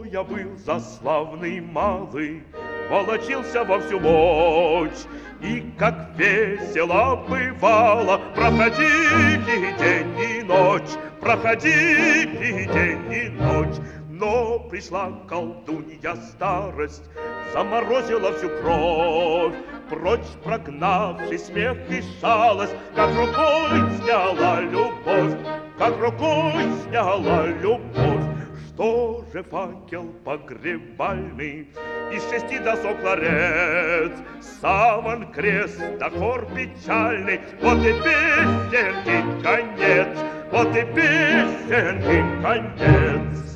я был заславный малый, волочился во всю мочь, и как весело бывало, проходили день и ночь, проходили день и ночь. Но пришла колдунья старость, заморозила всю кровь, прочь прогнавший смех и шалость, как рукой сняла любовь, как рукой сняла любовь. Что же факел погребальный, из 6 досок ларец, саван, крест да хор печальный, вот и песенки конец, вот и песенки конец.